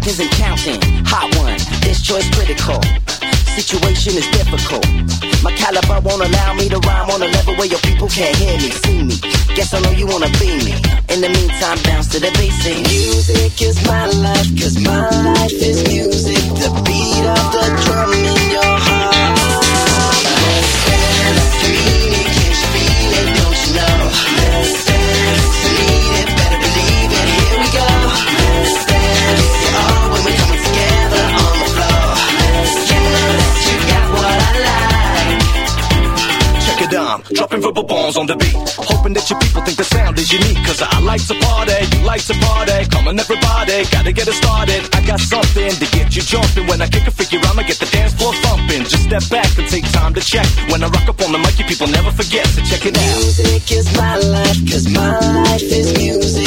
seconds and counting. Hot one, this choice critical. Situation is difficult. My caliber won't allow me to rhyme on a level where your people can't hear me, see me. Guess I know you wanna be me. In the meantime, bounce to the basic. Music is my life, cause my life is music. The beat of the drum in your heart. Let's dance, you mean it, can't you feel it, don't you know? Let's dance, you need it, better believe it, here we go. Let's dance, it's all when we're coming together on the floor. You know that you got what I like. Check it out, dropping verbal bombs on the beat. Hoping that your people think the sound is unique. Cause I like to party, you like to party. Come on everybody, gotta get it started. I got something to get you jumping. When I kick a figure, I'ma get the dance floor thumping. Just step back and take time to check. When I rock up on the mic, you people never forget. So check it out. Music is my life, cause my life is music.